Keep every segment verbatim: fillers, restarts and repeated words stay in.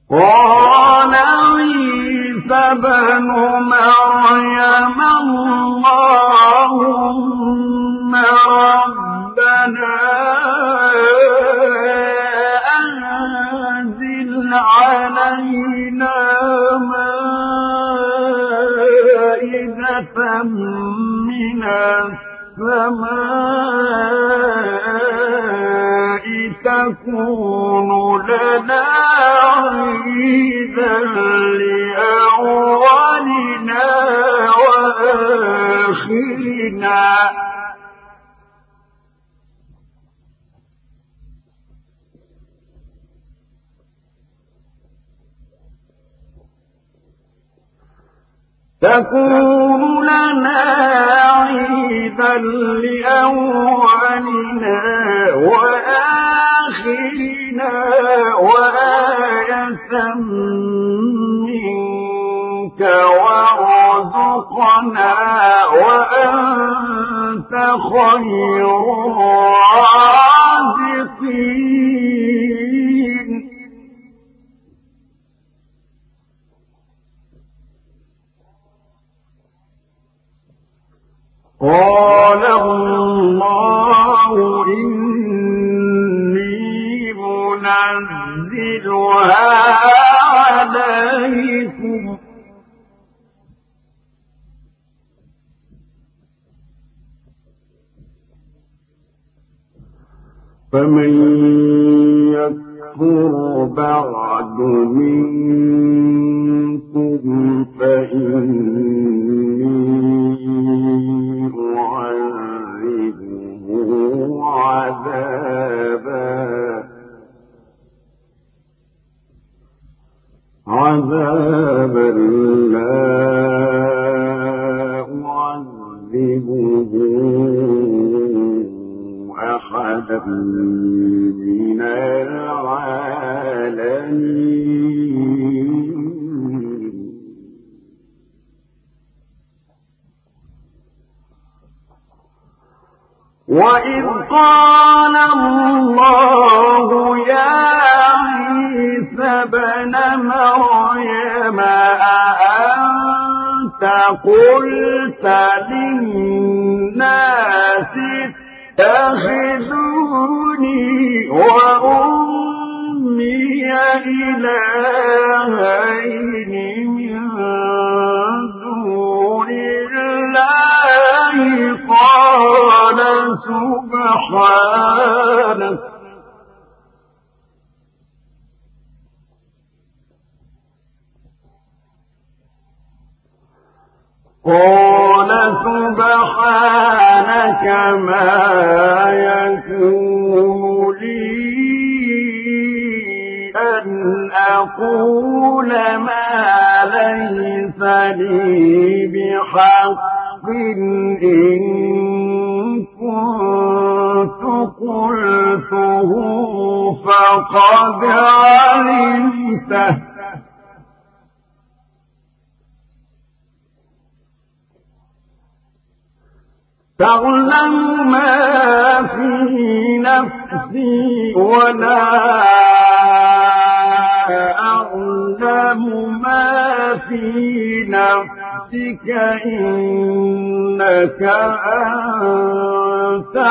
قال عيسى ابن مريم اللهم ربنا أنزل علينا مائدة من السماء تكون لنا عيدا لأولنا وآخرنا تكون لنا عيدا لأولنا وآخرنا وآية منك وارزقنا وأنت خير الرازقين. قال الله إني منزلها عليكم فمن يكفر بعد منكم فإني أعذبه عذابا عذابا لا أعذبه أحدا من العالمين. وإذ قال الله يا عيسى ابن مريم أأنت قلت للناس اتخذوني وأمي إلهين من دون الله قال سبحانك قال سبحانك ما يكون لي أن أقول ما ليس لي بحق إن كنت قلته فقد علمته تعلم ما في نفسي ولا أعلم ما في نفسك إنك أنت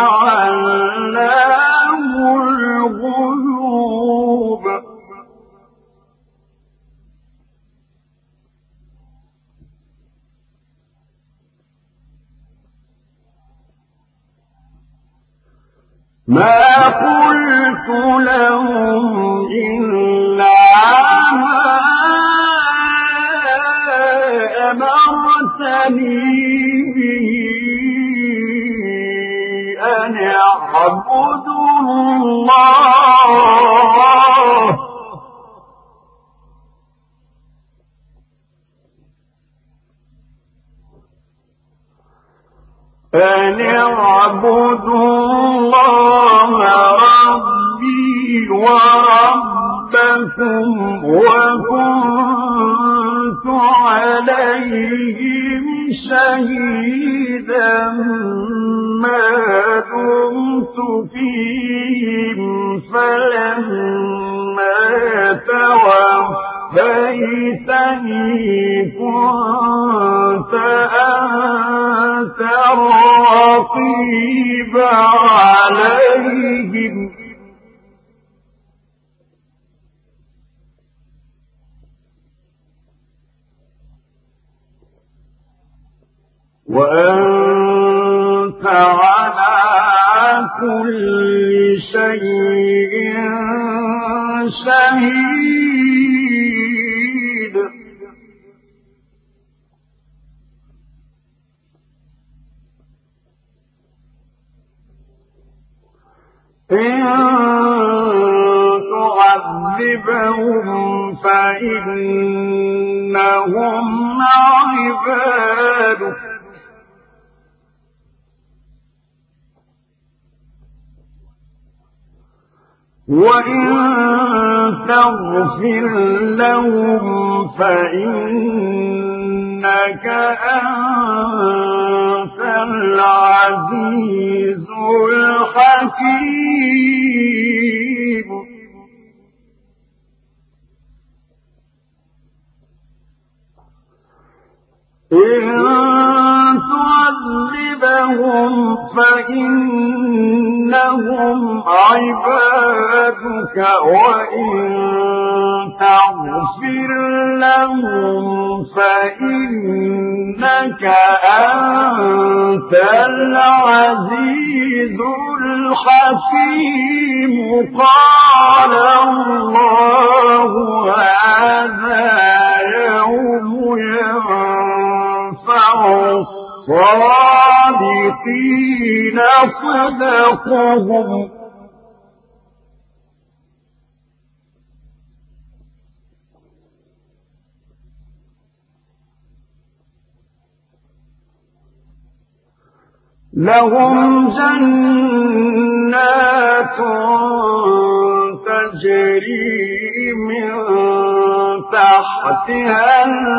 علام الغيوب. ما قلت لهم إلا ما أمرتني به أن اعبدوا الله أن اعبدوا الله ربي وربكم وكنت عليهم شهيدا ما دمت فيهم فلما توفاني ليتني كنت أنت الرقيب عليهم وأنت على كل شيء شهيد إن تعذبهم فإنهم عبادك وإن تغفر لهم فإنك أنت العزيز الحكيم إن تعذبهم فإنهم عبادك وإن تغفر لهم فإنك أنت العزيز الحكيم قال الله هذا يوم ينفع الصادقين صدقهم لهم جنات تجري من تحتها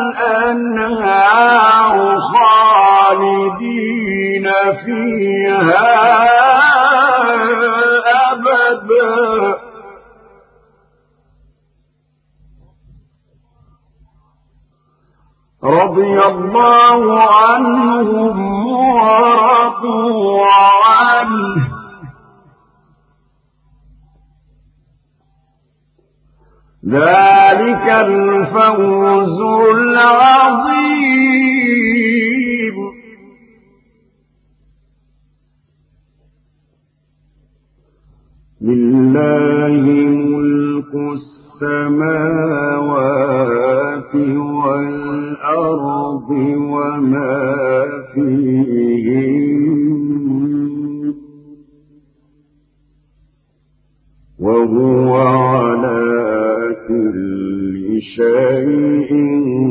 الأنهار خالدين فيها أبدا رضي الله عنهم ورضوا عنه ذلك الفوز العظيم لله ملك السماوات والأرض وما فيهن وهو على كل شيء